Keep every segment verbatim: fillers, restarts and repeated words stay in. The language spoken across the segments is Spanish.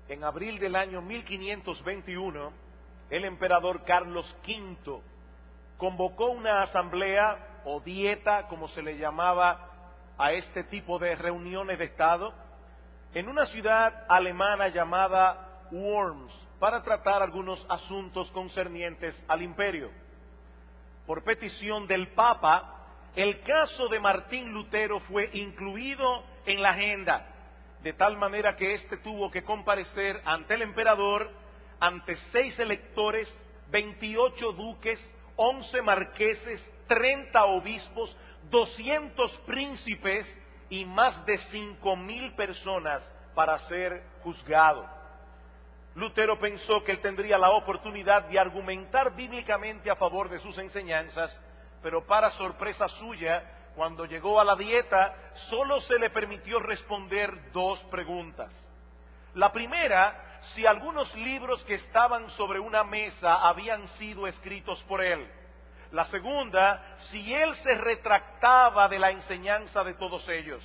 en abril del año mil quinientos veintiuno, el emperador Carlos quinto convocó una asamblea o dieta, como se le llamaba a este tipo de reuniones de Estado, en una ciudad alemana llamada Worms, para tratar algunos asuntos concernientes al imperio. Por petición del Papa, el caso de Martín Lutero fue incluido en la agenda, de tal manera que éste tuvo que comparecer ante el emperador, ante seis electores, veintiocho duques, once marqueses, treinta obispos, doscientos príncipes y más de cinco mil personas para ser juzgado. Lutero pensó que él tendría la oportunidad de argumentar bíblicamente a favor de sus enseñanzas, pero para sorpresa suya, cuando llegó a la dieta, solo se le permitió responder dos preguntas. La primera, si algunos libros que estaban sobre una mesa habían sido escritos por él. La segunda, si él se retractaba de la enseñanza de todos ellos.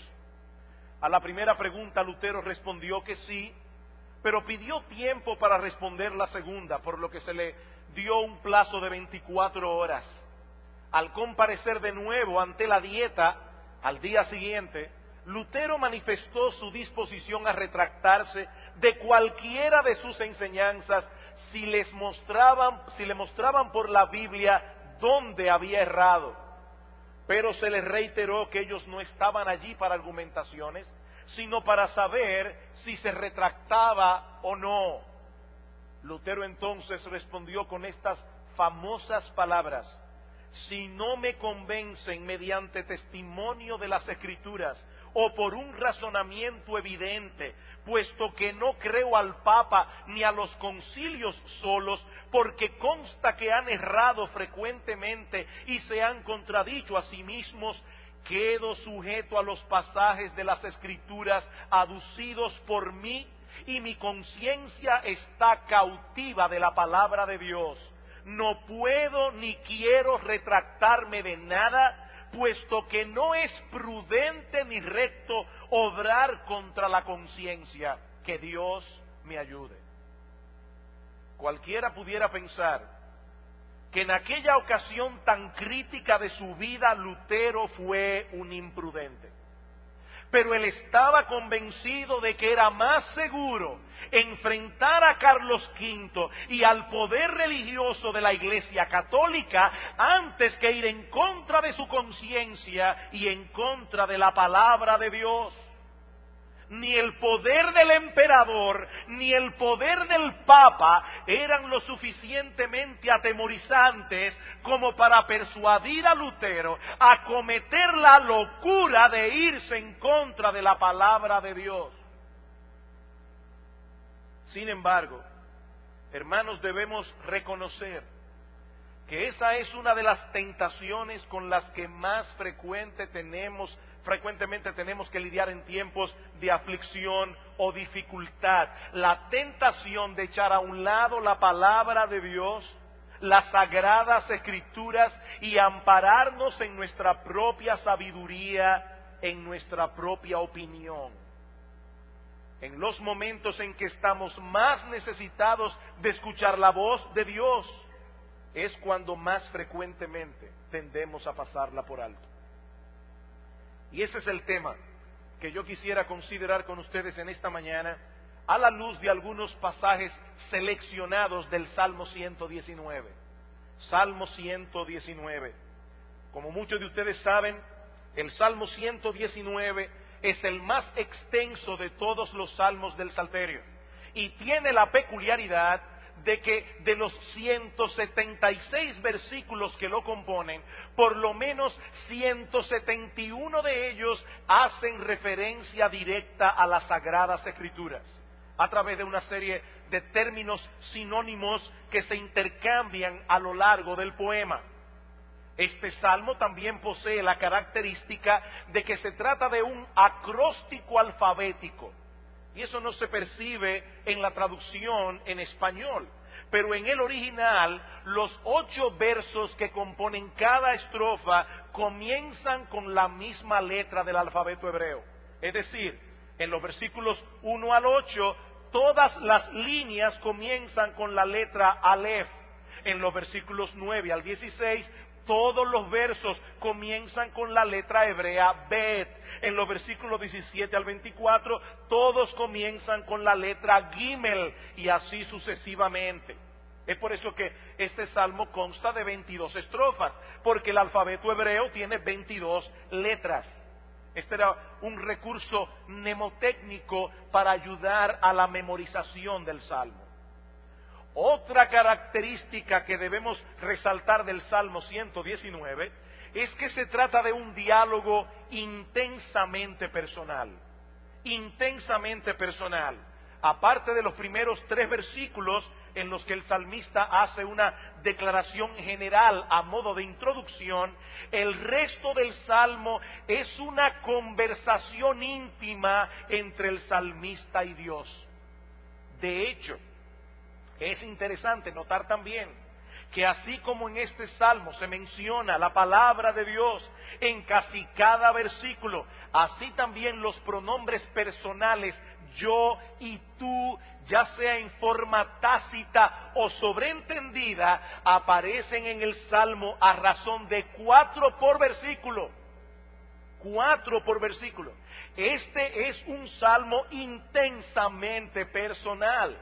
A la primera pregunta Lutero respondió que sí, pero pidió tiempo para responder la segunda, por lo que se le dio un plazo de veinticuatro horas. Al comparecer de nuevo ante la dieta, al día siguiente, Lutero manifestó su disposición a retractarse de cualquiera de sus enseñanzas si les mostraban, si le mostraban por la Biblia dónde había errado. Pero se les reiteró que ellos no estaban allí para argumentaciones, sino para saber si se retractaba o no. Lutero entonces respondió con estas famosas palabras: si no me convencen mediante testimonio de las Escrituras o por un razonamiento evidente, puesto que no creo al Papa ni a los concilios solos, porque consta que han errado frecuentemente y se han contradicho a sí mismos, quedo sujeto a los pasajes de las Escrituras aducidos por mí, y mi conciencia está cautiva de la palabra de Dios. No puedo ni quiero retractarme de nada, puesto que no es prudente ni recto obrar contra la conciencia. Que Dios me ayude. Cualquiera pudiera pensar que en aquella ocasión tan crítica de su vida Lutero fue un imprudente. Pero él estaba convencido de que era más seguro enfrentar a Carlos quinto y al poder religioso de la Iglesia Católica antes que ir en contra de su conciencia y en contra de la palabra de Dios. Ni el poder del emperador, ni el poder del Papa eran lo suficientemente atemorizantes como para persuadir a Lutero a cometer la locura de irse en contra de la palabra de Dios. Sin embargo, hermanos, debemos reconocer que esa es una de las tentaciones con las que más frecuente tenemos frecuentemente tenemos que lidiar en tiempos de aflicción o dificultad. La tentación de echar a un lado la palabra de Dios, las sagradas Escrituras, y ampararnos en nuestra propia sabiduría, en nuestra propia opinión. En los momentos en que estamos más necesitados de escuchar la voz de Dios, es cuando más frecuentemente tendemos a pasarla por alto. Y ese es el tema que yo quisiera considerar con ustedes en esta mañana, a la luz de algunos pasajes seleccionados del Salmo ciento diecinueve. Salmo ciento diecinueve. Como muchos de ustedes saben, el Salmo ciento diecinueve es el más extenso de todos los salmos del Salterio y tiene la peculiaridad de que de los ciento setenta y seis versículos que lo componen, por lo menos ciento setenta y uno de ellos hacen referencia directa a las Sagradas Escrituras, a través de una serie de términos sinónimos que se intercambian a lo largo del poema. Este salmo también posee la característica de que se trata de un acróstico alfabético. Y eso no se percibe en la traducción en español. Pero en el original, los ocho versos que componen cada estrofa comienzan con la misma letra del alfabeto hebreo. Es decir, en los versículos uno al ocho, todas las líneas comienzan con la letra Aleph. En los versículos nueve al dieciséis, todos los versos comienzan con la letra hebrea Bet. En los versículos diecisiete al veinticuatro, todos comienzan con la letra Gimel, y así sucesivamente. Es por eso que este salmo consta de veintidós estrofas, porque el alfabeto hebreo tiene veintidós letras. Este era un recurso mnemotécnico para ayudar a la memorización del salmo. Otra característica que debemos resaltar del Salmo ciento diecinueve es que se trata de un diálogo intensamente personal. Intensamente personal. Aparte de los primeros tres versículos en los que el salmista hace una declaración general a modo de introducción, el resto del salmo es una conversación íntima entre el salmista y Dios. De hecho, es interesante notar también que así como en este salmo se menciona la palabra de Dios en casi cada versículo, así también los pronombres personales yo y tú, ya sea en forma tácita o sobreentendida, aparecen en el salmo a razón de cuatro por versículo. Cuatro por versículo. Este es un salmo intensamente personal.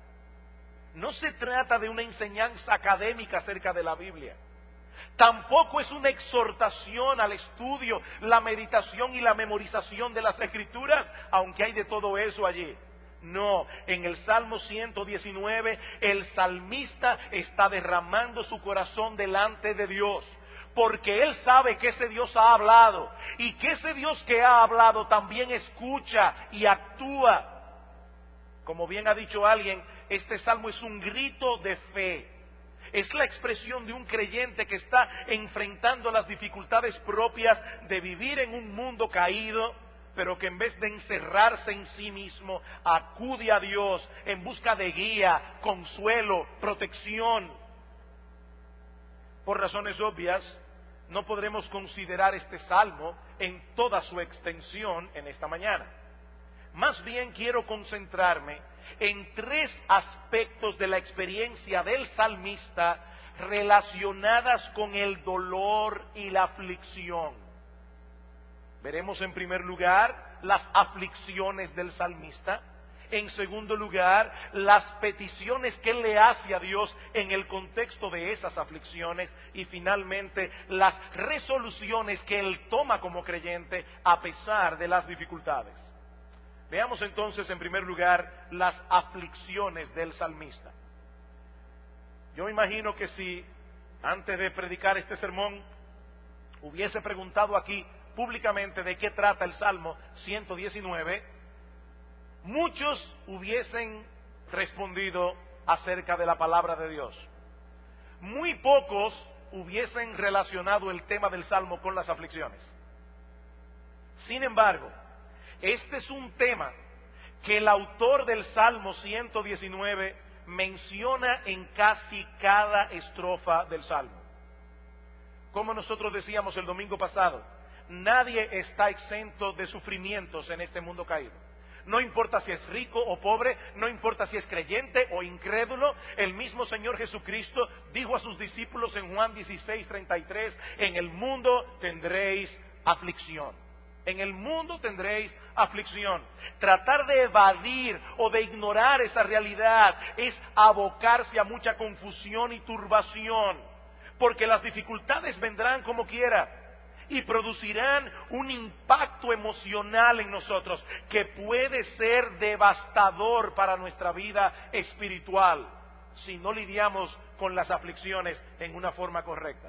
No se trata de una enseñanza académica acerca de la Biblia. Tampoco es una exhortación al estudio, la meditación y la memorización de las Escrituras, aunque hay de todo eso allí. No, en el Salmo ciento diecinueve el salmista está derramando su corazón delante de Dios, porque él sabe que ese Dios ha hablado, y que ese Dios que ha hablado también escucha y actúa. Como bien ha dicho alguien, este salmo es un grito de fe. Es la expresión de un creyente que está enfrentando las dificultades propias de vivir en un mundo caído, pero que en vez de encerrarse en sí mismo, acude a Dios en busca de guía, consuelo, protección. Por razones obvias, no podremos considerar este salmo en toda su extensión en esta mañana. Más bien quiero concentrarme en tres aspectos de la experiencia del salmista relacionadas con el dolor y la aflicción. Veremos en primer lugar las aflicciones del salmista. En segundo lugar, las peticiones que él le hace a Dios en el contexto de esas aflicciones. Y finalmente, las resoluciones que él toma como creyente a pesar de las dificultades. Veamos entonces en primer lugar las aflicciones del salmista. Yo imagino que si antes de predicar este sermón hubiese preguntado aquí públicamente de qué trata el Salmo ciento diecinueve, muchos hubiesen respondido acerca de la palabra de Dios. Muy pocos hubiesen relacionado el tema del Salmo con las aflicciones. Sin embargo, este es un tema que el autor del Salmo ciento diecinueve menciona en casi cada estrofa del Salmo. Como nosotros decíamos el domingo pasado, nadie está exento de sufrimientos en este mundo caído. No importa si es rico o pobre, no importa si es creyente o incrédulo, el mismo Señor Jesucristo dijo a sus discípulos en Juan dieciséis, treinta y tres, en el mundo tendréis aflicción. En el mundo tendréis aflicción. Tratar de evadir o de ignorar esa realidad es abocarse a mucha confusión y turbación, porque las dificultades vendrán como quiera y producirán un impacto emocional en nosotros que puede ser devastador para nuestra vida espiritual si no lidiamos con las aflicciones en una forma correcta.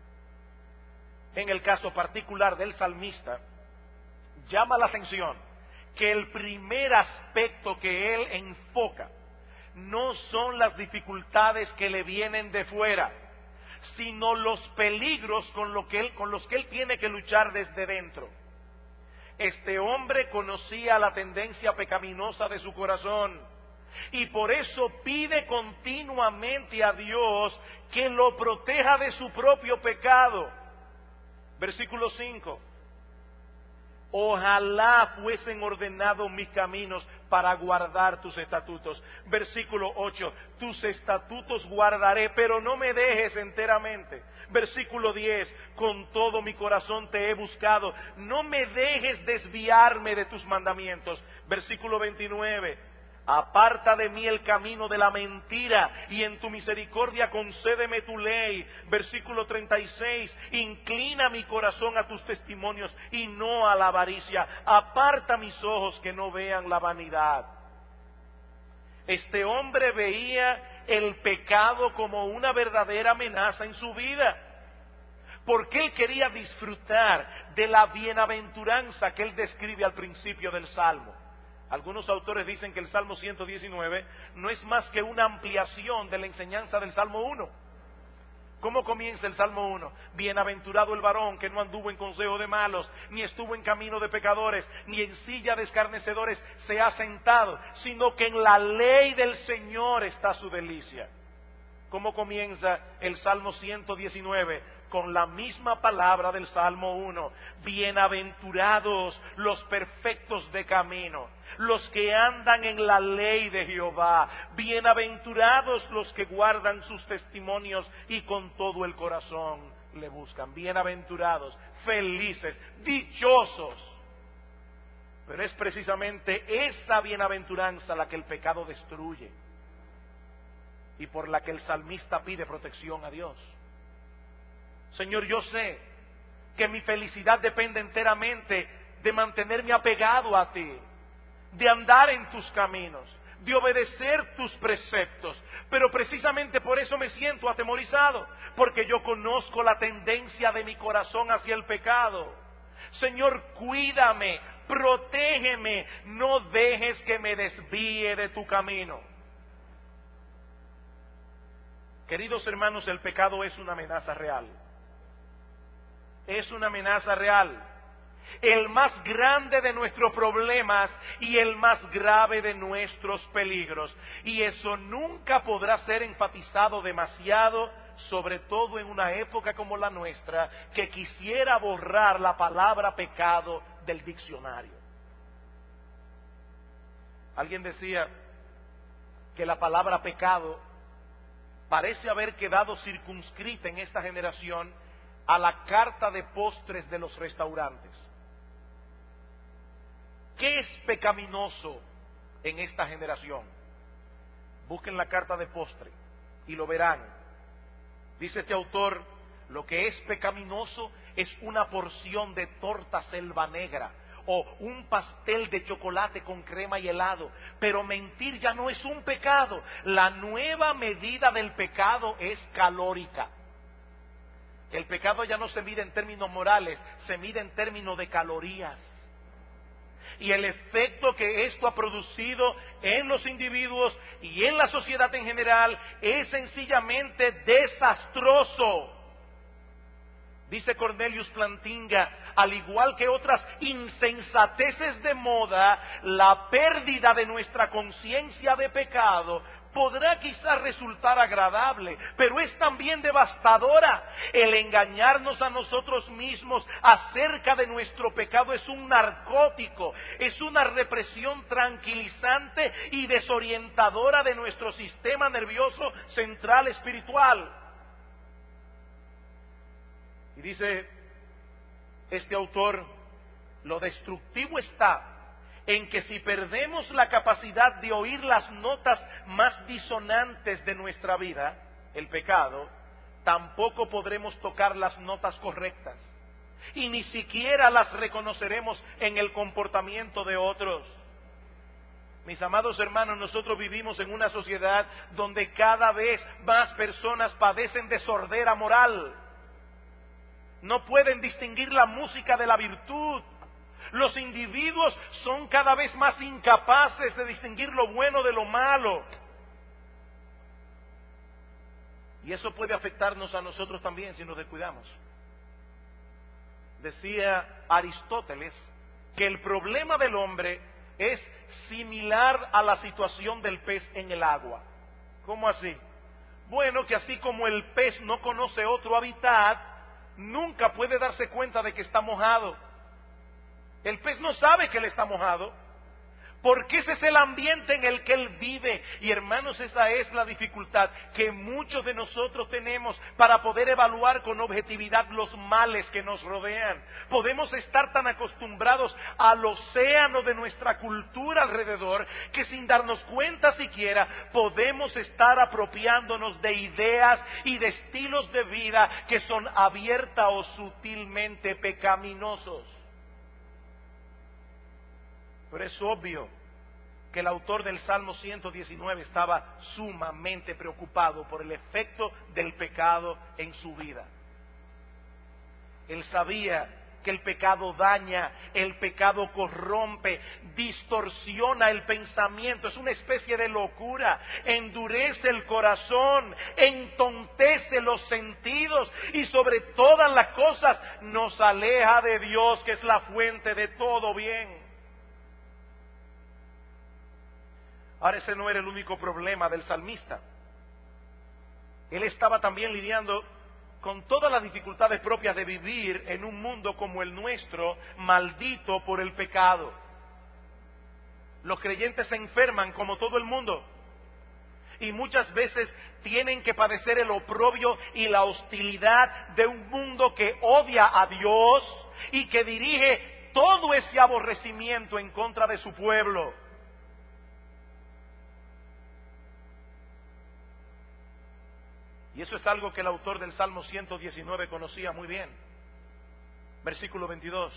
En el caso particular del salmista, llama la atención que el primer aspecto que él enfoca no son las dificultades que le vienen de fuera, sino los peligros con, lo que él, con los que él tiene que luchar desde dentro. Este hombre conocía la tendencia pecaminosa de su corazón y por eso pide continuamente a Dios que lo proteja de su propio pecado. Versículo cinco. Ojalá fuesen ordenados mis caminos para guardar tus estatutos. Versículo ocho, tus estatutos guardaré, pero no me dejes enteramente. Versículo diez, con todo mi corazón te he buscado, no me dejes desviarme de tus mandamientos. Versículo veintinueve, aparta de mí el camino de la mentira y en tu misericordia concédeme tu ley. Versículo treinta y seis, inclina mi corazón a tus testimonios y no a la avaricia. Aparta mis ojos que no vean la vanidad. Este hombre veía el pecado como una verdadera amenaza en su vida, porque él quería disfrutar de la bienaventuranza que él describe al principio del Salmo. Algunos autores dicen que el Salmo ciento diecinueve no es más que una ampliación de la enseñanza del Salmo uno. ¿Cómo comienza el Salmo uno? Bienaventurado el varón que no anduvo en consejo de malos, ni estuvo en camino de pecadores, ni en silla de escarnecedores se ha sentado, sino que en la ley del Señor está su delicia. ¿Cómo comienza el Salmo ciento diecinueve? Con la misma palabra del Salmo uno. Bienaventurados los perfectos de camino, los que andan en la ley de Jehová. Bienaventurados los que guardan sus testimonios y con todo el corazón le buscan. Bienaventurados, felices, dichosos. Pero es precisamente esa bienaventuranza la que el pecado destruye y por la que el salmista pide protección a Dios. Señor, yo sé que mi felicidad depende enteramente de mantenerme apegado a ti, de andar en tus caminos, de obedecer tus preceptos, pero precisamente por eso me siento atemorizado, porque yo conozco la tendencia de mi corazón hacia el pecado. Señor, cuídame, protégeme, no dejes que me desvíe de tu camino. Queridos hermanos, el pecado es una amenaza real. Es una amenaza real. El más grande de nuestros problemas y el más grave de nuestros peligros. Y eso nunca podrá ser enfatizado demasiado, sobre todo en una época como la nuestra, que quisiera borrar la palabra pecado del diccionario. Alguien decía que la palabra pecado parece haber quedado circunscrita en esta generación a la carta de postres de los restaurantes. ¿Qué es pecaminoso en esta generación? Busquen la carta de postre y lo verán. Dice este autor, lo que es pecaminoso es una porción de torta selva negra o un pastel de chocolate con crema y helado. Pero mentir ya no es un pecado. La nueva medida del pecado es calórica. El pecado ya no se mide en términos morales, se mide en términos de calorías. Y el efecto que esto ha producido en los individuos y en la sociedad en general es sencillamente desastroso. Dice Cornelius Plantinga, al igual que otras insensateces de moda, la pérdida de nuestra conciencia de pecado podrá quizás resultar agradable, pero es también devastadora. El engañarnos a nosotros mismos acerca de nuestro pecado es un narcótico, es una represión tranquilizante y desorientadora de nuestro sistema nervioso central espiritual. Y dice este autor, lo destructivo está en que si perdemos la capacidad de oír las notas más disonantes de nuestra vida, el pecado, tampoco podremos tocar las notas correctas y ni siquiera las reconoceremos en el comportamiento de otros. Mis amados hermanos, nosotros vivimos en una sociedad donde cada vez más personas padecen de sordera moral. No pueden distinguir la música de la virtud. Los individuos son cada vez más incapaces de distinguir lo bueno de lo malo. Y eso puede afectarnos a nosotros también si nos descuidamos. Decía Aristóteles que el problema del hombre es similar a la situación del pez en el agua. ¿Cómo así? Bueno, que así como el pez no conoce otro hábitat, nunca puede darse cuenta de que está mojado. El pez no sabe que él está mojado, porque ese es el ambiente en el que él vive. Y hermanos, esa es la dificultad que muchos de nosotros tenemos para poder evaluar con objetividad los males que nos rodean. Podemos estar tan acostumbrados al océano de nuestra cultura alrededor, que sin darnos cuenta siquiera podemos estar apropiándonos de ideas y de estilos de vida que son abierta o sutilmente pecaminosos. Pero es obvio que el autor del Salmo ciento diecinueve estaba sumamente preocupado por el efecto del pecado en su vida. Él sabía que el pecado daña, el pecado corrompe, distorsiona el pensamiento, es una especie de locura, endurece el corazón, entontece los sentidos y sobre todas las cosas nos aleja de Dios, que es la fuente de todo bien. Ahora, ese no era el único problema del salmista. Él estaba también lidiando con todas las dificultades propias de vivir en un mundo como el nuestro, maldito por el pecado. Los creyentes se enferman como todo el mundo, y muchas veces tienen que padecer el oprobio y la hostilidad de un mundo que odia a Dios y que dirige todo ese aborrecimiento en contra de su pueblo. Y eso es algo que el autor del Salmo ciento diecinueve conocía muy bien. Versículo veintidós.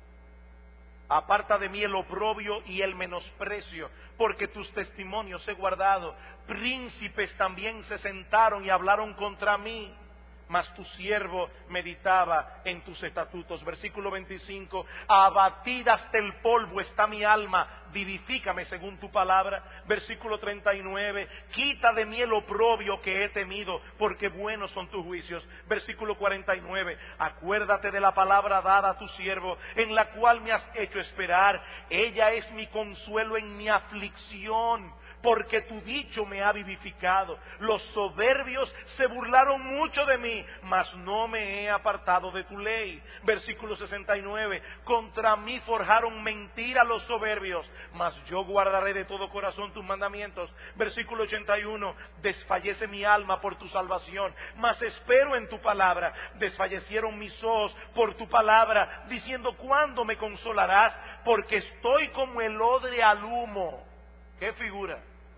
Aparta de mí el oprobio y el menosprecio, porque tus testimonios he guardado. Príncipes también se sentaron y hablaron contra mí, mas tu siervo meditaba en tus estatutos. Versículo veinticinco. Abatida hasta el polvo está mi alma, vivifícame según tu palabra. Versículo treinta y nueve. Quita de mí el oprobio que he temido, porque buenos son tus juicios. Versículo cuarenta y nueve. Acuérdate de la palabra dada a tu siervo, en la cual me has hecho esperar. Ella es mi consuelo en mi aflicción, porque tu dicho me ha vivificado. Los soberbios se burlaron mucho de mí, mas no me he apartado de tu ley. Versículo sesenta y nueve. Contra mí forjaron mentira los soberbios, mas yo guardaré de todo corazón tus mandamientos. Versículo ochenta y uno. Desfallece mi alma por tu salvación, mas espero en tu palabra. Desfallecieron mis ojos por tu palabra, diciendo, ¿cuándo me consolarás? Porque estoy como el odre al humo. ¿Qué figura?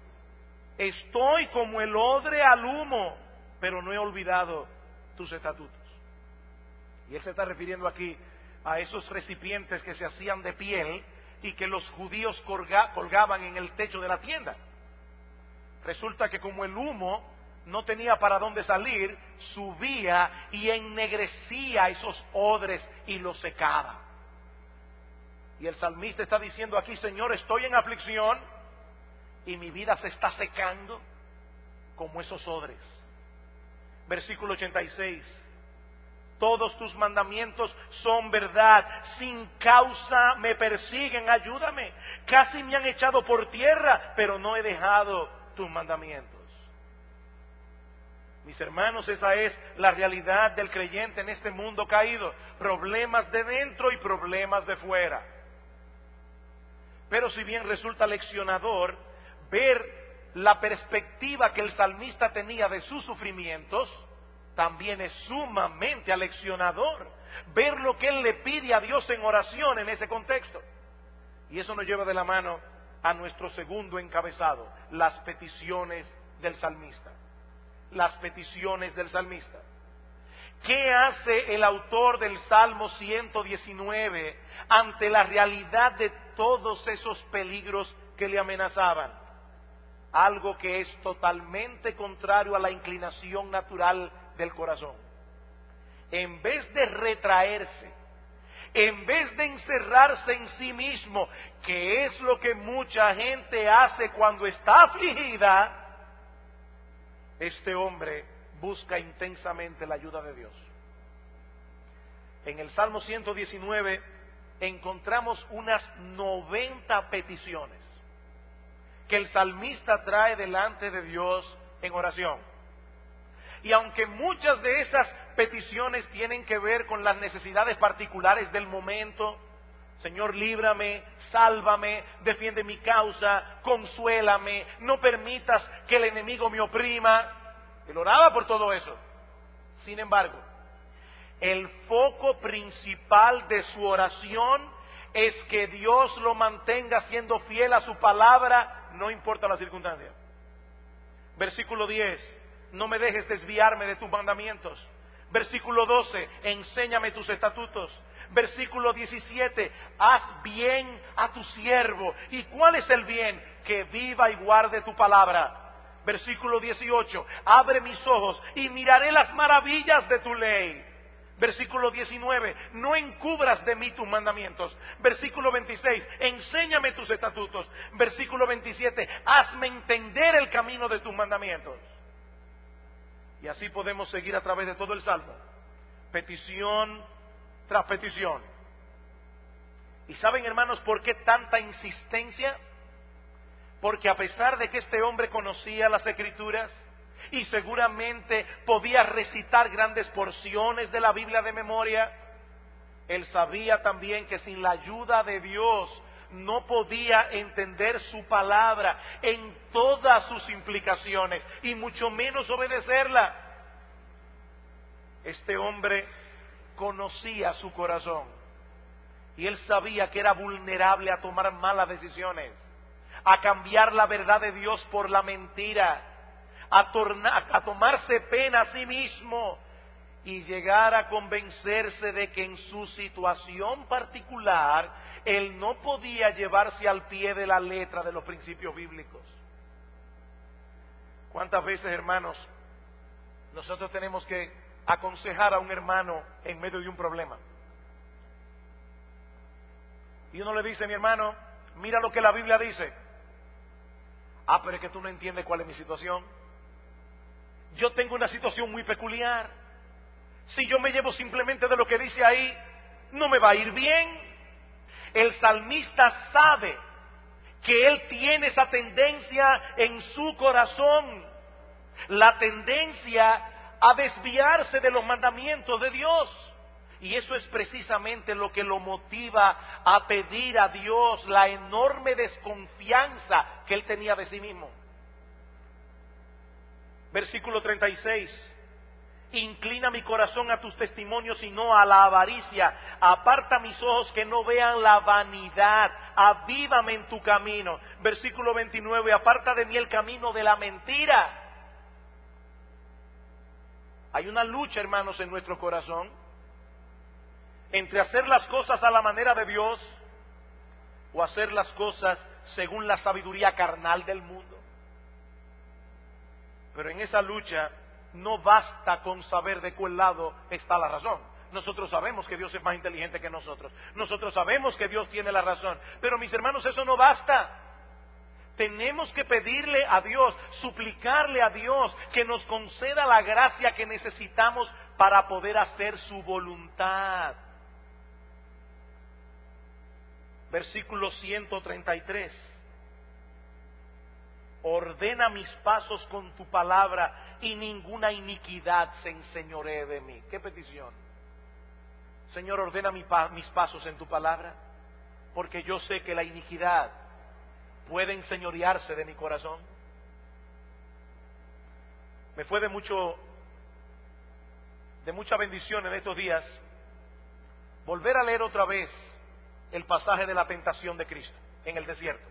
Estoy como el odre al humo, pero no he olvidado tus estatutos. Y él se está refiriendo aquí a esos recipientes que se hacían de piel y que los judíos colga, colgaban en el techo de la tienda. Resulta que como el humo no tenía para dónde salir, subía y ennegrecía esos odres y los secaba. Y el salmista está diciendo aquí, Señor, estoy en aflicción y mi vida se está secando como esos odres. Versículo ochenta y seis. Todos tus mandamientos son verdad, sin causa me persiguen, ayúdame. Casi me han echado por tierra, pero no he dejado tus mandamientos. Mis hermanos, esa es la realidad del creyente en este mundo caído. Problemas de dentro y problemas de fuera. Pero si bien resulta leccionador ver la perspectiva que el salmista tenía de sus sufrimientos, también es sumamente aleccionador ver lo que él le pide a Dios en oración en ese contexto. Y eso nos lleva de la mano a nuestro segundo encabezado, las peticiones del salmista. Las peticiones del salmista. ¿Qué hace el autor del Salmo ciento diecinueve ante la realidad de todos esos peligros que le amenazaban? Algo que es totalmente contrario a la inclinación natural del corazón. En vez de retraerse, en vez de encerrarse en sí mismo, que es lo que mucha gente hace cuando está afligida, este hombre busca intensamente la ayuda de Dios. En el Salmo ciento diecinueve encontramos unas noventa peticiones que el salmista trae delante de Dios en oración. Y aunque muchas de esas peticiones tienen que ver con las necesidades particulares del momento, Señor, líbrame, sálvame, defiende mi causa, consuélame, no permitas que el enemigo me oprima. Él oraba por todo eso. Sin embargo, el foco principal de su oración es que Dios lo mantenga siendo fiel a su palabra, no importa la circunstancia. Versículo diez, no me dejes desviarme de tus mandamientos. Versículo doce, enséñame tus estatutos. Versículo diecisiete, haz bien a tu siervo. ¿Y cuál es el bien? Que viva y guarde tu palabra. Versículo dieciocho, abre mis ojos y miraré las maravillas de tu ley. Versículo diecinueve, no encubras de mí tus mandamientos. Versículo veintiséis, enséñame tus estatutos. Versículo veintisiete, hazme entender el camino de tus mandamientos. Y así podemos seguir a través de todo el Salmo, petición tras petición. ¿Y saben, hermanos, por qué tanta insistencia? Porque a pesar de que este hombre conocía las Escrituras y seguramente podía recitar grandes porciones de la Biblia de memoria, él sabía también que sin la ayuda de Dios no podía entender su palabra en todas sus implicaciones y mucho menos obedecerla. Este hombre conocía su corazón y él sabía que era vulnerable a tomar malas decisiones, a cambiar la verdad de Dios por la mentira, a, tornar, a tomarse pena a sí mismo y llegar a convencerse de que en su situación particular él no podía llevarse al pie de la letra de los principios bíblicos. ¿Cuántas veces, hermanos, nosotros tenemos que aconsejar a un hermano en medio de un problema? Y uno le dice, mi hermano, mira lo que la Biblia dice. Ah, pero es que tú no entiendes cuál es mi situación. Yo tengo una situación muy peculiar. Si yo me llevo simplemente de lo que dice ahí, no me va a ir bien. El salmista sabe que él tiene esa tendencia en su corazón, la tendencia a desviarse de los mandamientos de Dios. Y eso es precisamente lo que lo motiva a pedir a Dios la enorme desconfianza que él tenía de sí mismo. Versículo treinta y seis. Inclina mi corazón a tus testimonios y no a la avaricia. Aparta mis ojos que no vean la vanidad. Avívame en tu camino. Versículo veintinueve. Aparta de mí el camino de la mentira. Hay una lucha, hermanos, en nuestro corazón entre hacer las cosas a la manera de Dios o hacer las cosas según la sabiduría carnal del mundo. Pero en esa lucha no basta con saber de cuál lado está la razón. Nosotros sabemos que Dios es más inteligente que nosotros. Nosotros sabemos que Dios tiene la razón. Pero mis hermanos, eso no basta. Tenemos que pedirle a Dios, suplicarle a Dios que nos conceda la gracia que necesitamos para poder hacer su voluntad. Versículo ciento treinta y tres. Ordena mis pasos con tu palabra y ninguna iniquidad se enseñoree de mí. ¿Qué petición? Señor, ordena mi pa- mis pasos en tu palabra, porque yo sé que la iniquidad puede enseñorearse de mi corazón. Me fue de mucho, de mucha bendición en estos días volver a leer otra vez el pasaje de la tentación de Cristo en el desierto.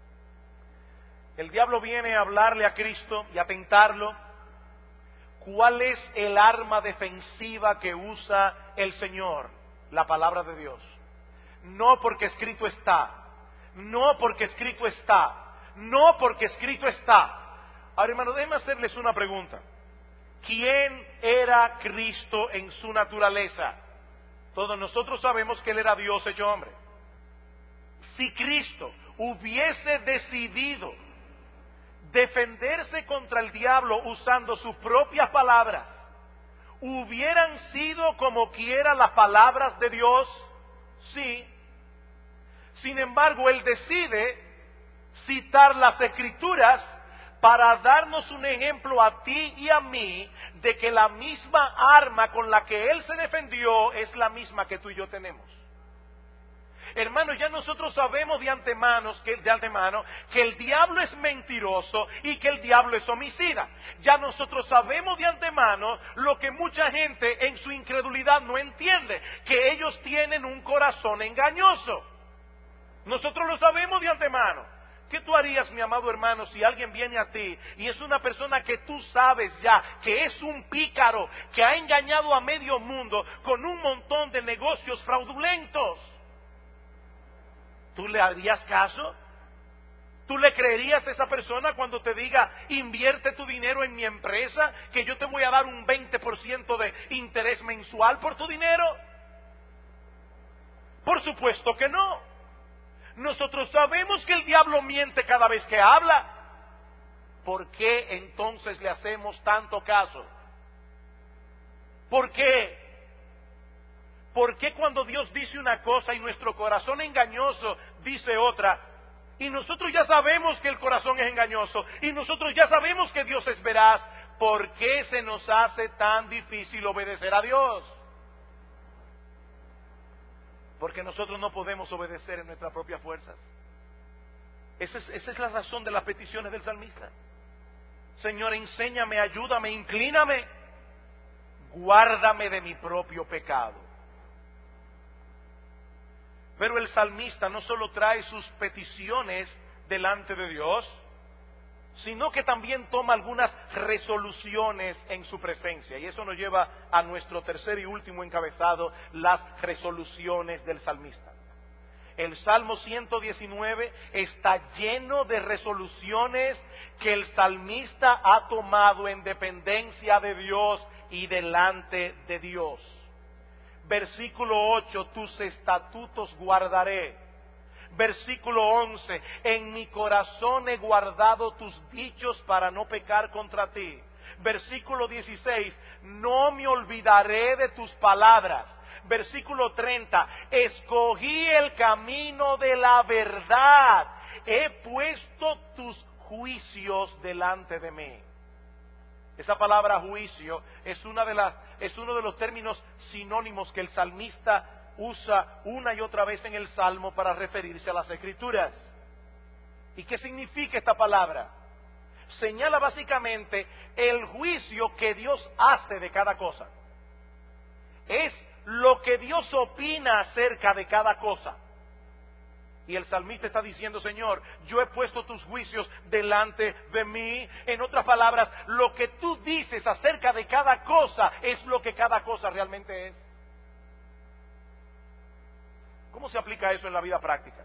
El diablo viene a hablarle a Cristo y a tentarlo. ¿Cuál es el arma defensiva que usa el Señor? La palabra de Dios. No porque escrito está, no porque escrito está, no porque escrito está. Ahora, hermano, déjenme hacerles una pregunta. ¿Quién era Cristo en su naturaleza? Todos nosotros sabemos que Él era Dios hecho hombre. Si Cristo hubiese decidido defenderse contra el diablo usando sus propias palabras, ¿hubieran sido como quiera las palabras de Dios? Sí. Sin embargo, Él decide citar las Escrituras para darnos un ejemplo a ti y a mí de que la misma arma con la que Él se defendió es la misma que tú y yo tenemos. Hermanos, ya nosotros sabemos de antemano, que, de antemano que el diablo es mentiroso y que el diablo es homicida. Ya nosotros sabemos de antemano lo que mucha gente en su incredulidad no entiende, que ellos tienen un corazón engañoso. Nosotros lo sabemos de antemano. ¿Qué tú harías, mi amado hermano, si alguien viene a ti y es una persona que tú sabes ya que es un pícaro, que ha engañado a medio mundo con un montón de negocios fraudulentos? ¿Tú le harías caso? ¿Tú le creerías a esa persona cuando te diga, invierte tu dinero en mi empresa, que yo te voy a dar un veinte por ciento de interés mensual por tu dinero? Por supuesto que no. Nosotros sabemos que el diablo miente cada vez que habla. ¿Por qué entonces le hacemos tanto caso? ¿Por qué? ¿Por qué cuando Dios dice una cosa y nuestro corazón engañoso dice otra? Y nosotros ya sabemos que el corazón es engañoso y nosotros ya sabemos que Dios es veraz. ¿Por qué se nos hace tan difícil obedecer a Dios? Porque nosotros no podemos obedecer en nuestras propias fuerzas. Esa es, esa es la razón de las peticiones del salmista. Señor, enséñame, ayúdame, inclíname, guárdame de mi propio pecado. Pero el salmista no solo trae sus peticiones delante de Dios, sino que también toma algunas resoluciones en su presencia. Y eso nos lleva a nuestro tercer y último encabezado, las resoluciones del salmista. El Salmo ciento diecinueve está lleno de resoluciones que el salmista ha tomado en dependencia de Dios y delante de Dios. Versículo ocho, tus estatutos guardaré. Versículo once, en mi corazón he guardado tus dichos para no pecar contra ti. Versículo dieciséis, no me olvidaré de tus palabras. Versículo treinta, escogí el camino de la verdad, he puesto tus juicios delante de mí. Esa palabra juicio es, una de las, es uno de los términos sinónimos que el salmista usa una y otra vez en el Salmo para referirse a las Escrituras. ¿Y qué significa esta palabra? Señala básicamente el juicio que Dios hace de cada cosa. Es lo que Dios opina acerca de cada cosa. Y el salmista está diciendo, Señor, yo he puesto tus juicios delante de mí. En otras palabras, lo que tú dices acerca de cada cosa es lo que cada cosa realmente es. ¿Cómo se aplica eso en la vida práctica?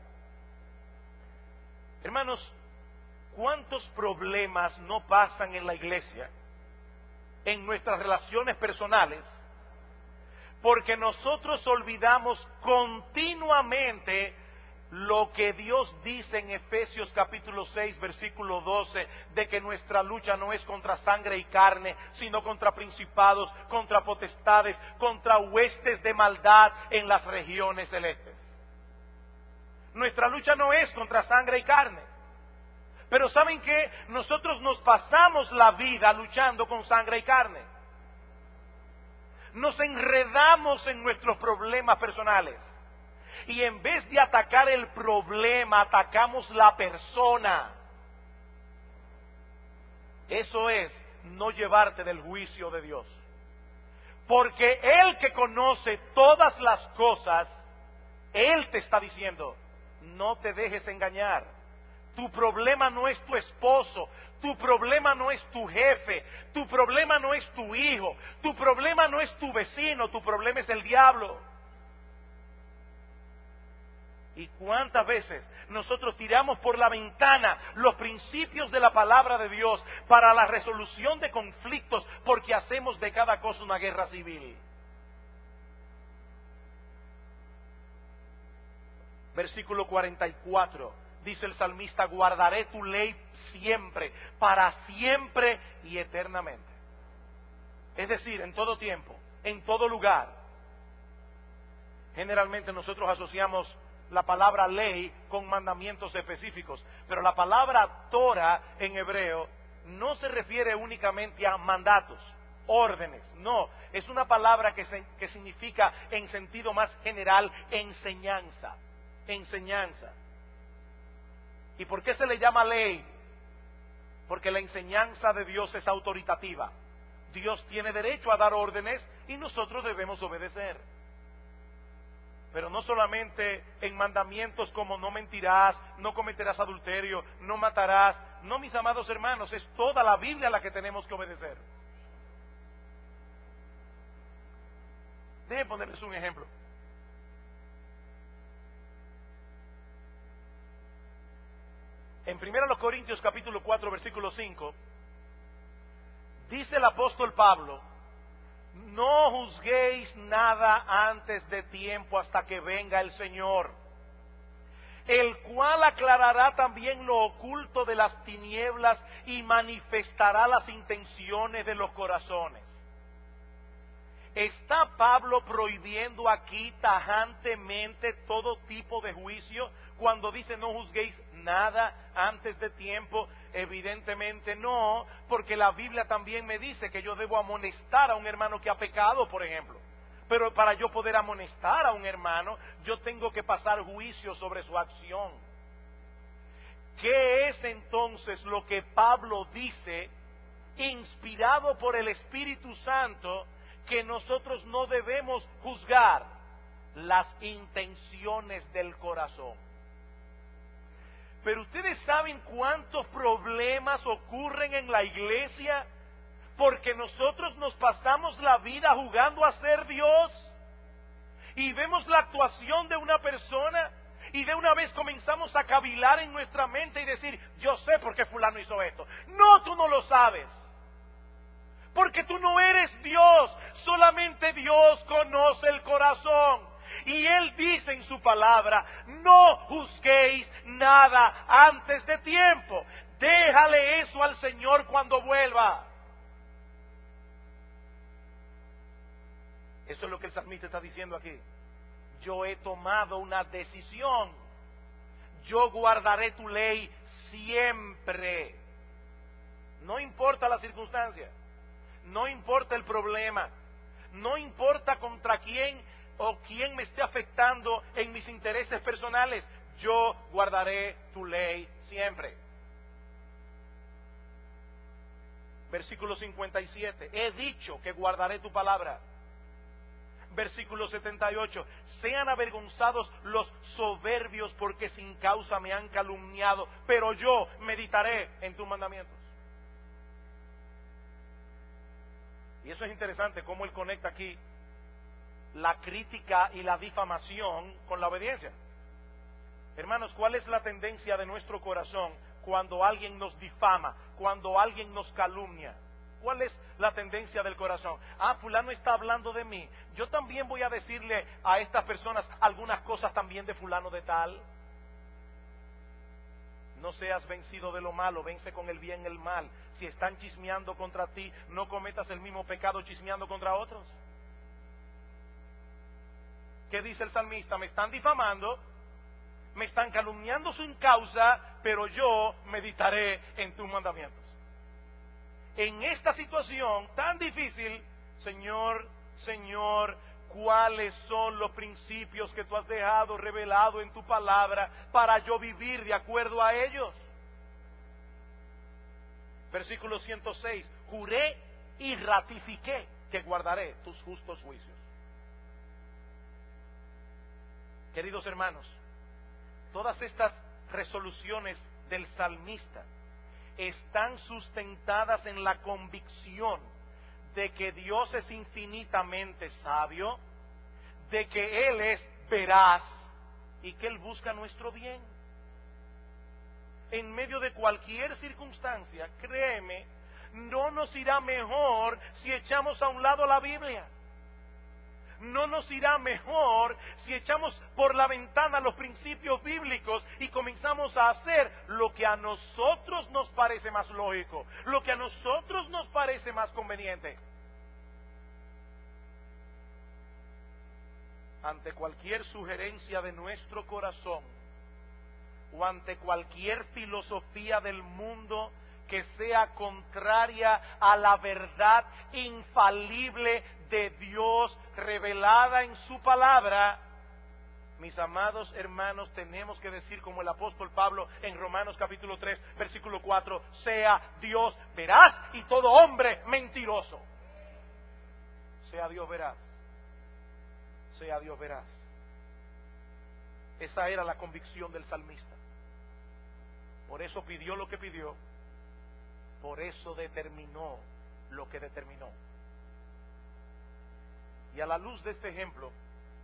Hermanos, ¿cuántos problemas no pasan en la iglesia, en nuestras relaciones personales, porque nosotros olvidamos continuamente lo que Dios dice en Efesios capítulo seis, versículo doce, de que nuestra lucha no es contra sangre y carne, sino contra principados, contra potestades, contra huestes de maldad en las regiones celestes? Nuestra lucha no es contra sangre y carne. Pero ¿saben qué? Nosotros nos pasamos la vida luchando con sangre y carne. Nos enredamos en nuestros problemas personales. Y en vez de atacar el problema, atacamos la persona. Eso es no llevarte del juicio de Dios. Porque Él que conoce todas las cosas, Él te está diciendo, no te dejes engañar. Tu problema no es tu esposo, tu problema no es tu jefe, tu problema no es tu hijo, tu problema no es tu vecino, tu problema es el diablo. ¿Y cuántas veces nosotros tiramos por la ventana los principios de la palabra de Dios para la resolución de conflictos porque hacemos de cada cosa una guerra civil? Versículo cuarenta y cuatro, dice el salmista, guardaré tu ley siempre, para siempre y eternamente. Es decir, en todo tiempo, en todo lugar. Generalmente nosotros asociamos la palabra ley con mandamientos específicos, pero la palabra Torah en hebreo no se refiere únicamente a mandatos, órdenes, no, es una palabra que, se, que significa en sentido más general enseñanza. enseñanza. ¿Y por qué se le llama ley? Porque la enseñanza de Dios es autoritativa. Dios tiene derecho a dar órdenes y nosotros debemos obedecer. Pero no solamente en mandamientos como no mentirás, no cometerás adulterio, no matarás. No, mis amados hermanos, es toda la Biblia la que tenemos que obedecer. Déjenme ponerles un ejemplo. En primero Corintios capítulo cuatro versículo cinco, dice el apóstol Pablo: no juzguéis nada antes de tiempo hasta que venga el Señor, el cual aclarará también lo oculto de las tinieblas y manifestará las intenciones de los corazones. ¿Está Pablo prohibiendo aquí tajantemente todo tipo de juicio cuando dice no juzguéis nada antes de tiempo? Evidentemente no, porque la Biblia también me dice que yo debo amonestar a un hermano que ha pecado, por ejemplo. Pero para yo poder amonestar a un hermano, yo tengo que pasar juicio sobre su acción. ¿Qué es entonces lo que Pablo dice, inspirado por el Espíritu Santo, que nosotros no debemos juzgar? Las intenciones del corazón. Pero ustedes saben cuántos problemas ocurren en la iglesia porque nosotros nos pasamos la vida jugando a ser Dios y vemos la actuación de una persona y de una vez comenzamos a cavilar en nuestra mente y decir: yo sé por qué fulano hizo esto. No, tú no lo sabes. Porque tú no eres Dios, solamente Dios conoce el corazón. Y Él dice en su palabra: no juzguéis nada antes de tiempo. Déjale eso al Señor cuando vuelva. Eso es lo que el salmista está diciendo aquí. Yo he tomado una decisión. Yo guardaré tu ley siempre. No importa la circunstancia. No importa el problema, no importa contra quién o quién me esté afectando en mis intereses personales, yo guardaré tu ley siempre. Versículo cincuenta y siete, he dicho que guardaré tu palabra. Versículo setenta y ocho, sean avergonzados los soberbios porque sin causa me han calumniado, pero yo meditaré en tus mandamientos. Y eso es interesante, cómo él conecta aquí la crítica y la difamación con la obediencia. Hermanos, ¿cuál es la tendencia de nuestro corazón cuando alguien nos difama, cuando alguien nos calumnia? ¿Cuál es la tendencia del corazón? Ah, fulano está hablando de mí. Yo también voy a decirle a estas personas algunas cosas también de fulano de tal. No seas vencido de lo malo, vence con el bien el mal. Si están chismeando contra ti, no cometas el mismo pecado chismeando contra otros. ¿Qué dice el salmista? Me están difamando, me están calumniando sin causa, pero yo meditaré en tus mandamientos. En esta situación tan difícil, Señor, Señor, ¿cuáles son los principios que tú has dejado revelado en tu palabra para yo vivir de acuerdo a ellos? Versículo ciento seis, juré y ratifiqué que guardaré tus justos juicios. Queridos hermanos, todas estas resoluciones del salmista están sustentadas en la convicción de que Dios es infinitamente sabio, de que Él es veraz y que Él busca nuestro bien. En medio de cualquier circunstancia, créeme, no nos irá mejor si echamos a un lado la Biblia. No nos irá mejor si echamos por la ventana los principios bíblicos y comenzamos a hacer lo que a nosotros nos parece más lógico, lo que a nosotros nos parece más conveniente. Ante cualquier sugerencia de nuestro corazón o ante cualquier filosofía del mundo que sea contraria a la verdad infalible de Dios revelada en su palabra, Mis amados hermanos, tenemos que decir como el apóstol Pablo en Romanos capítulo tres, versículo cuatro, sea Dios veraz y todo hombre mentiroso. Sea Dios veraz. Sea Dios veraz. Esa era la convicción del salmista. Por eso pidió lo que pidió. Por eso determinó lo que determinó. Y a la luz de este ejemplo,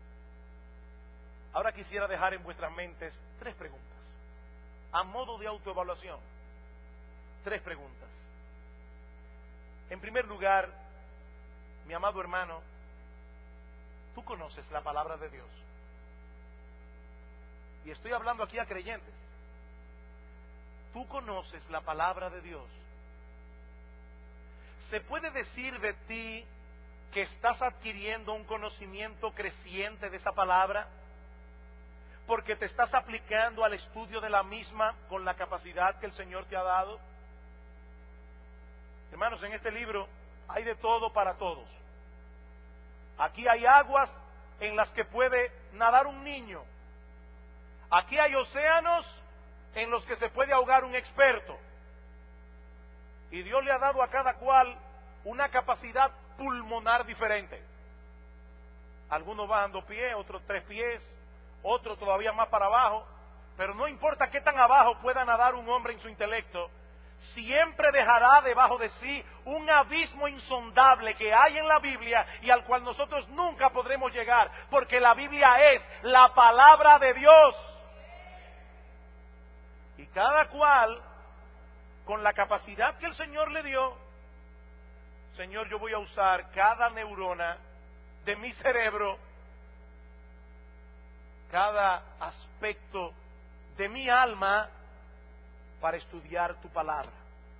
ahora quisiera dejar en vuestras mentes tres preguntas, a modo de autoevaluación. Tres preguntas. En primer lugar, mi amado hermano, tú conoces la palabra de Dios. Y estoy hablando aquí a creyentes. Tú conoces la palabra de Dios. ¿Se puede decir de ti que estás adquiriendo un conocimiento creciente de esa palabra? Porque te estás aplicando al estudio de la misma con la capacidad que el Señor te ha dado. Hermanos, en este libro hay de todo para todos. Aquí hay aguas en las que puede nadar un niño. Aquí hay océanos en los que se puede ahogar un experto. Y Dios le ha dado a cada cual una capacidad pulmonar diferente. Algunos bajan dos pies, otros tres pies, otros todavía más para abajo. Pero no importa qué tan abajo pueda nadar un hombre en su intelecto, siempre dejará debajo de sí un abismo insondable que hay en la Biblia y al cual nosotros nunca podremos llegar, porque la Biblia es la palabra de Dios. Y cada cual, con la capacidad que el Señor le dio, Señor, yo voy a usar cada neurona de mi cerebro, cada aspecto de mi alma, para estudiar tu palabra.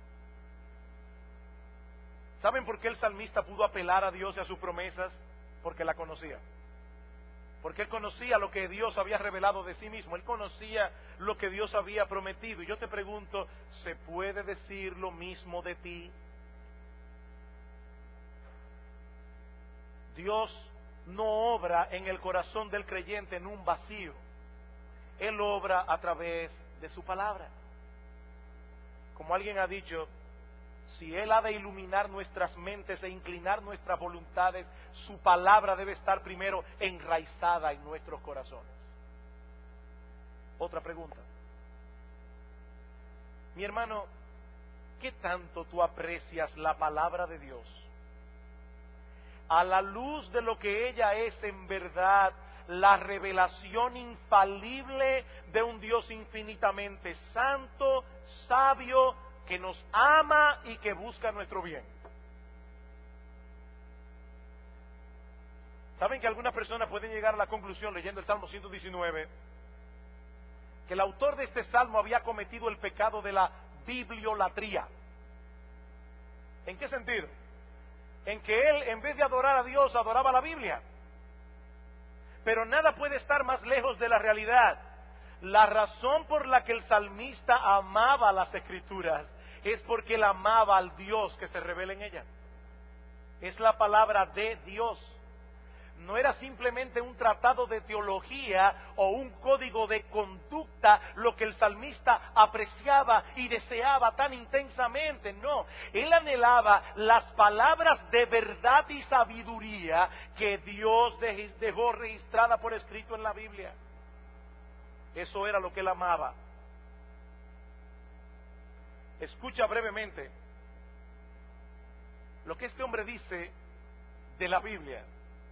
¿Saben por qué el salmista pudo apelar a Dios y a sus promesas? Porque la conocía. Porque él conocía lo que Dios había revelado de sí mismo. Él conocía lo que Dios había prometido. Y yo te pregunto, ¿se puede decir lo mismo de ti? Dios no obra en el corazón del creyente en un vacío. Él obra a través de su palabra. Como alguien ha dicho, si Él ha de iluminar nuestras mentes e inclinar nuestras voluntades, su palabra debe estar primero enraizada en nuestros corazones. Otra pregunta. Mi hermano, ¿qué tanto tú aprecias la palabra de Dios? A la luz de lo que ella es en verdad, la revelación infalible de un Dios infinitamente santo, sabio, que nos ama y que busca nuestro bien. ¿Saben que algunas personas pueden llegar a la conclusión, leyendo el Salmo ciento diecinueve, que el autor de este Salmo había cometido el pecado de la bibliolatría? ¿En qué sentido? En que él, en vez de adorar a Dios, adoraba la Biblia. Pero nada puede estar más lejos de la realidad. La razón por la que el salmista amaba las Escrituras es porque él amaba al Dios que se revela en ella. Es la palabra de Dios. No era simplemente un tratado de teología o un código de conducta lo que el salmista apreciaba y deseaba tan intensamente. No, él anhelaba las palabras de verdad y sabiduría que Dios dejó registrada por escrito en la Biblia. Eso era lo que él amaba. Escucha brevemente lo que este hombre dice de la Biblia.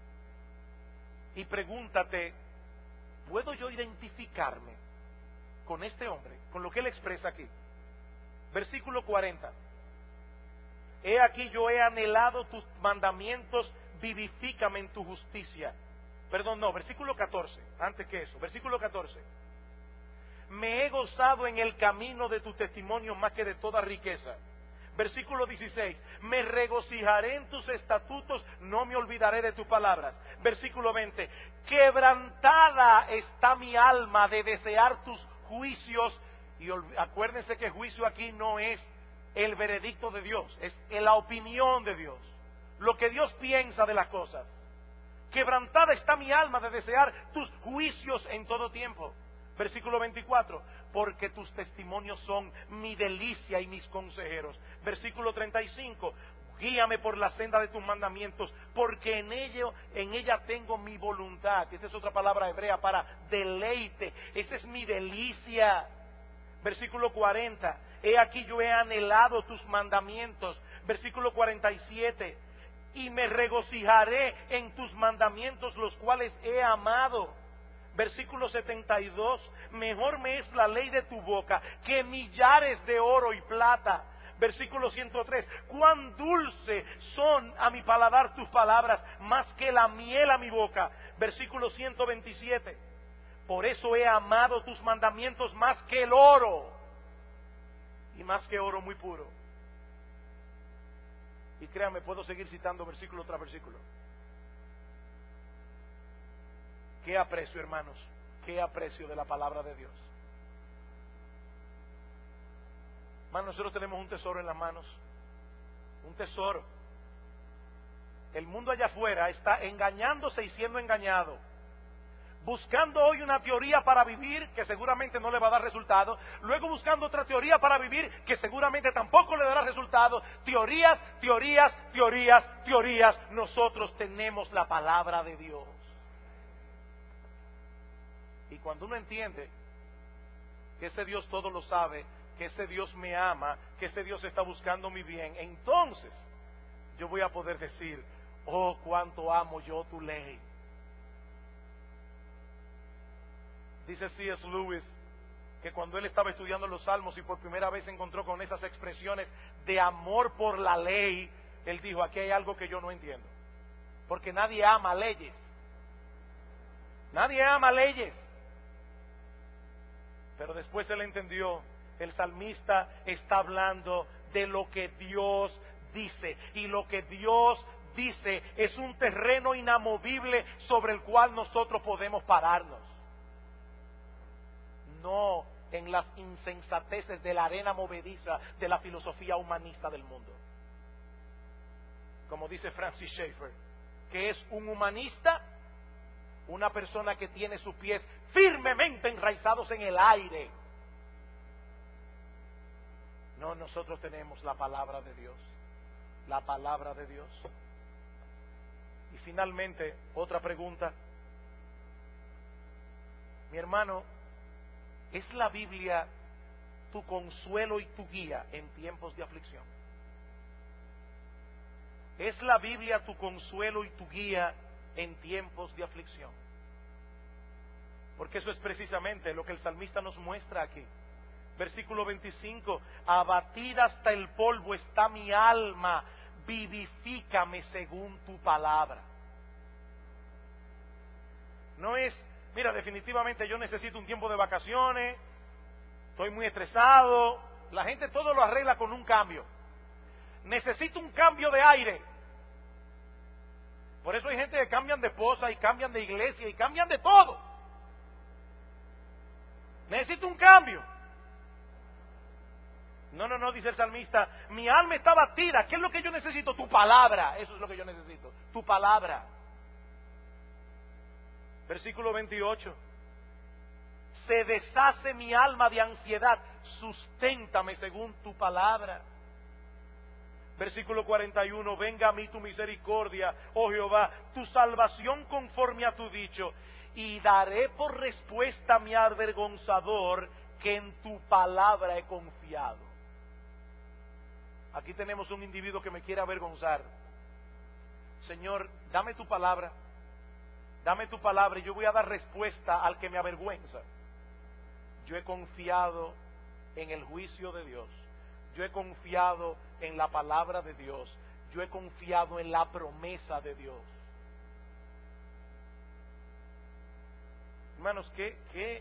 Y pregúntate, ¿puedo yo identificarme con este hombre, con lo que él expresa aquí? Versículo cuarenta. He aquí yo he anhelado tus mandamientos, vivifícame en tu justicia. Perdón, no, versículo catorce, antes que eso, versículo catorce. Me he gozado en el camino de tu testimonio más que de toda riqueza. Versículo dieciséis, me regocijaré en tus estatutos, no me olvidaré de tus palabras. Versículo veinte, quebrantada está mi alma de desear tus juicios. Y acuérdense que juicio aquí no es el veredicto de Dios, es la opinión de Dios, lo que Dios piensa de las cosas. Quebrantada está mi alma de desear tus juicios en todo tiempo. Versículo veinticuatro, porque tus testimonios son mi delicia y mis consejeros. Versículo treinta y cinco, guíame por la senda de tus mandamientos, porque en ello, en ella tengo mi voluntad. Esta es otra palabra hebrea para deleite. Esa es mi delicia. Versículo cuarenta, he aquí yo he anhelado tus mandamientos. Versículo cuarenta y siete, y me regocijaré en tus mandamientos, los cuales he amado. Versículo setenta y dos, mejor me es la ley de tu boca que millares de oro y plata. Versículo ciento tres, cuán dulce son a mi paladar tus palabras, más que la miel a mi boca. Versículo ciento veintisiete, por eso he amado tus mandamientos más que el oro, y más que oro muy puro. Y créame, puedo seguir citando versículo tras versículo. Qué aprecio, hermanos, qué aprecio de la palabra de Dios. Hermanos, nosotros tenemos un tesoro en las manos, un tesoro. El mundo allá afuera está engañándose y siendo engañado, buscando hoy una teoría para vivir que seguramente no le va a dar resultado, luego buscando otra teoría para vivir que seguramente tampoco le dará resultado. Teorías, teorías, teorías, teorías. Nosotros tenemos la palabra de Dios. Y cuando uno entiende que ese Dios todo lo sabe, que ese Dios me ama, que ese Dios está buscando mi bien, entonces yo voy a poder decir, oh, cuánto amo yo tu ley. Dice C S Lewis que cuando él estaba estudiando los Salmos y por primera vez se encontró con esas expresiones de amor por la ley, él dijo, aquí hay algo que yo no entiendo, porque nadie ama leyes, nadie ama leyes. Pero después él entendió, el salmista está hablando de lo que Dios dice, y lo que Dios dice es un terreno inamovible sobre el cual nosotros podemos pararnos, no en las insensateces de la arena movediza de la filosofía humanista del mundo. Como dice Francis Schaeffer, que es un humanista, una persona que tiene sus pies firmemente enraizados en el aire. No, nosotros tenemos la palabra de Dios, la palabra de Dios. Y finalmente, otra pregunta. Mi hermano, ¿es la Biblia tu consuelo y tu guía en tiempos de aflicción? ¿Es la Biblia tu consuelo y tu guía en tiempos de aflicción? Porque eso es precisamente lo que el salmista nos muestra aquí. Versículo veinticinco, abatida hasta el polvo está mi alma, vivifícame según tu palabra. No es, mira, definitivamente yo necesito un tiempo de vacaciones, estoy muy estresado. La gente todo lo arregla con un cambio. Necesito un cambio de aire. Por eso hay gente que cambian de esposa y cambian de iglesia y cambian de todo. Necesito un cambio. No, no, no, dice el salmista, mi alma está batida. ¿Qué es lo que yo necesito? Tu palabra. Eso es lo que yo necesito, tu palabra. Versículo veintiocho, se deshace mi alma de ansiedad, susténtame según tu palabra. Versículo cuarenta y uno, venga a mí tu misericordia, oh Jehová, tu salvación conforme a tu dicho, y daré por respuesta a mi avergonzador que en tu palabra he confiado. Aquí tenemos un individuo que me quiere avergonzar. Señor, dame tu palabra, dame tu palabra y yo voy a dar respuesta al que me avergüenza. Yo he confiado en el juicio de Dios, yo he confiado en la palabra de Dios, yo he confiado en la promesa de Dios. Hermanos, qué, qué,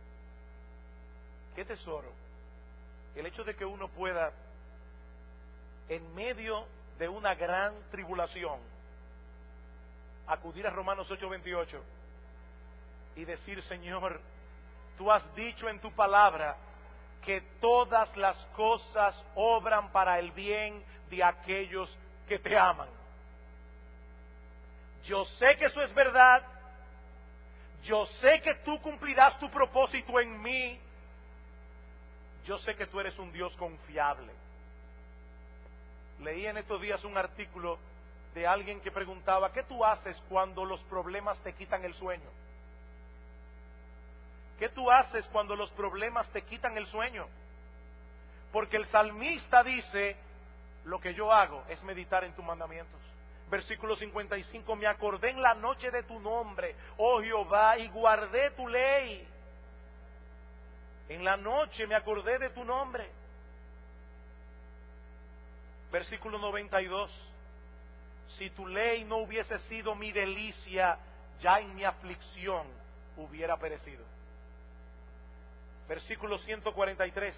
qué tesoro el hecho de que uno pueda, en medio de una gran tribulación, acudir a Romanos ocho veintiocho y decir, Señor, tú has dicho en tu palabra que todas las cosas obran para el bien de aquellos que te aman. Yo sé que eso es verdad. Yo sé que tú cumplirás tu propósito en mí. Yo sé que tú eres un Dios confiable. Leí en estos días un artículo de alguien que preguntaba, ¿qué tú haces cuando los problemas te quitan el sueño? ¿Qué tú haces cuando los problemas te quitan el sueño? Porque el salmista dice, lo que yo hago es meditar en tus mandamientos. Versículo cincuenta y cinco, me acordé en la noche de tu nombre, oh Jehová, y guardé tu ley. En la noche me acordé de tu nombre. Versículo noventa y dos, si tu ley no hubiese sido mi delicia, ya en mi aflicción hubiera perecido. Versículo ciento cuarenta y tres,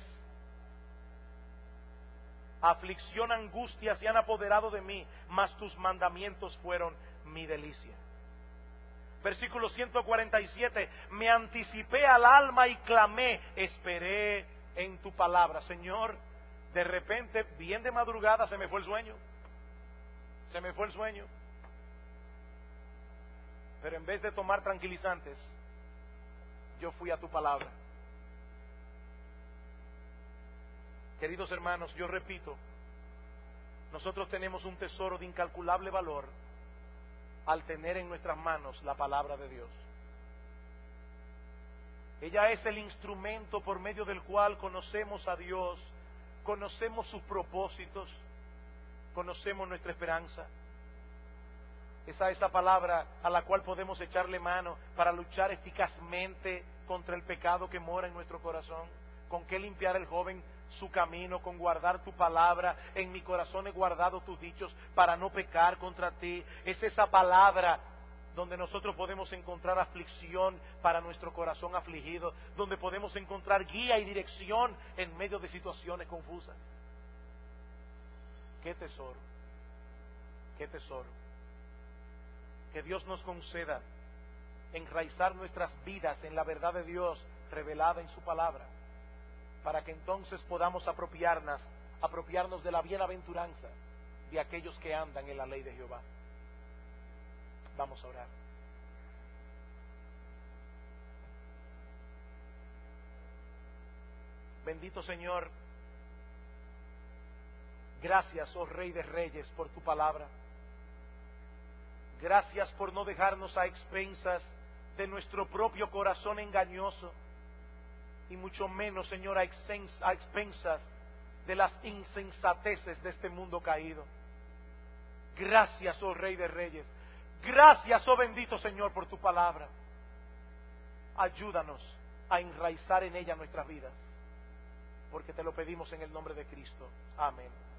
aflicción, angustia se han apoderado de mí, mas tus mandamientos fueron mi delicia. Versículo ciento cuarenta y siete, me anticipé al alma y clamé, esperé en tu palabra. Señor, de repente, bien de madrugada, se me fue el sueño. Se me fue el sueño. Pero en vez de tomar tranquilizantes, yo fui a tu palabra. Queridos hermanos, yo repito, nosotros tenemos un tesoro de incalculable valor al tener en nuestras manos la palabra de Dios. Ella es el instrumento por medio del cual conocemos a Dios, conocemos sus propósitos, conocemos nuestra esperanza. Esa es esa palabra a la cual podemos echarle mano para luchar eficazmente contra el pecado que mora en nuestro corazón. ¿Con qué limpiar el joven su camino? Con guardar tu palabra. En mi corazón he guardado tus dichos para no pecar contra ti. Es esa palabra donde nosotros podemos encontrar aflicción para nuestro corazón afligido, donde podemos encontrar guía y dirección en medio de situaciones confusas. ¡Qué tesoro! ¡Qué tesoro! Que Dios nos conceda enraizar nuestras vidas en la verdad de Dios revelada en su palabra, para que entonces podamos apropiarnos, apropiarnos de la bienaventuranza de aquellos que andan en la ley de Jehová. Vamos a orar. Bendito Señor, gracias, oh Rey de Reyes, por tu palabra. Gracias por no dejarnos a expensas de nuestro propio corazón engañoso, y mucho menos, Señor, a expensas de las insensateces de este mundo caído. Gracias, oh Rey de Reyes. Gracias, oh bendito Señor, por tu palabra. Ayúdanos a enraizar en ella nuestras vidas, porque te lo pedimos en el nombre de Cristo. Amén.